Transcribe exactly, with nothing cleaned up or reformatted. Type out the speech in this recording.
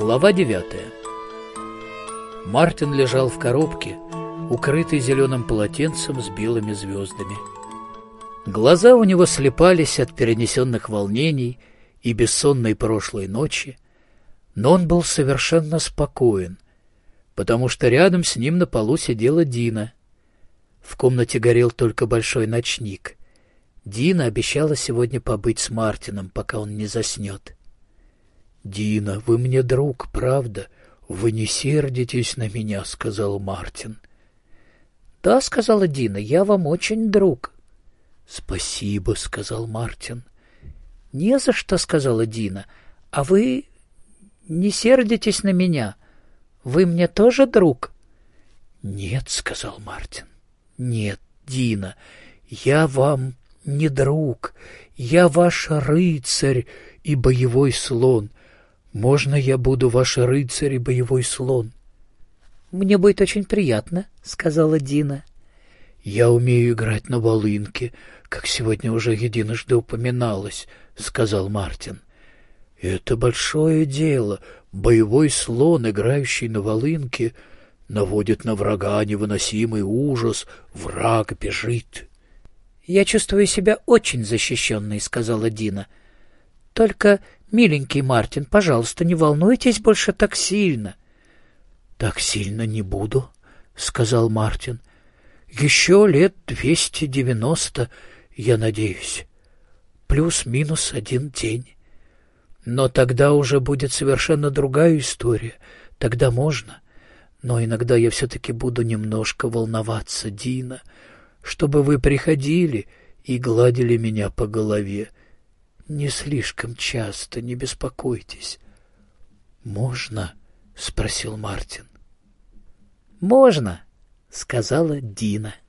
Глава девятая. Мартин лежал в коробке, укрытый зеленым полотенцем с белыми звездами. Глаза у него слепались от перенесенных волнений и бессонной прошлой ночи, но он был совершенно спокоен, потому что рядом с ним на полу сидела Дина. В комнате горел только большой ночник. Дина обещала сегодня побыть с Мартином, пока он не заснет. «Дина, вы мне друг, правда? Вы не сердитесь на меня», — сказал Мартин. «Да», — сказала Дина, — «я вам очень друг». «Спасибо», — сказал Мартин. «Не за что», — сказала Дина. «А вы не сердитесь на меня? Вы мне тоже друг?» «Нет», — сказал Мартин. «Нет, Дина, я вам не друг. Я ваш рыцарь и боевой слон. Можно я буду ваш рыцарь и боевой слон?» «Мне будет очень приятно», — сказала Дина. «Я умею играть на волынке, как сегодня уже единожды упоминалось», — сказал Мартин. «Это большое дело. Боевой слон, играющий на волынке, наводит на врага невыносимый ужас. Враг бежит». «Я чувствую себя очень защищенной», — сказала Дина. «Только, миленький Мартин, пожалуйста, не волнуйтесь больше так сильно». «Так сильно не буду», — сказал Мартин. «Еще лет двести девяносто, я надеюсь. Плюс-минус один день. Но тогда уже будет совершенно другая история. Тогда можно. Но иногда я все-таки буду немножко волноваться, Дина, чтобы вы приходили и гладили меня по голове. Не слишком часто, не беспокойтесь». «Можно?» — спросил Мартин. «Можно», — сказала Дина.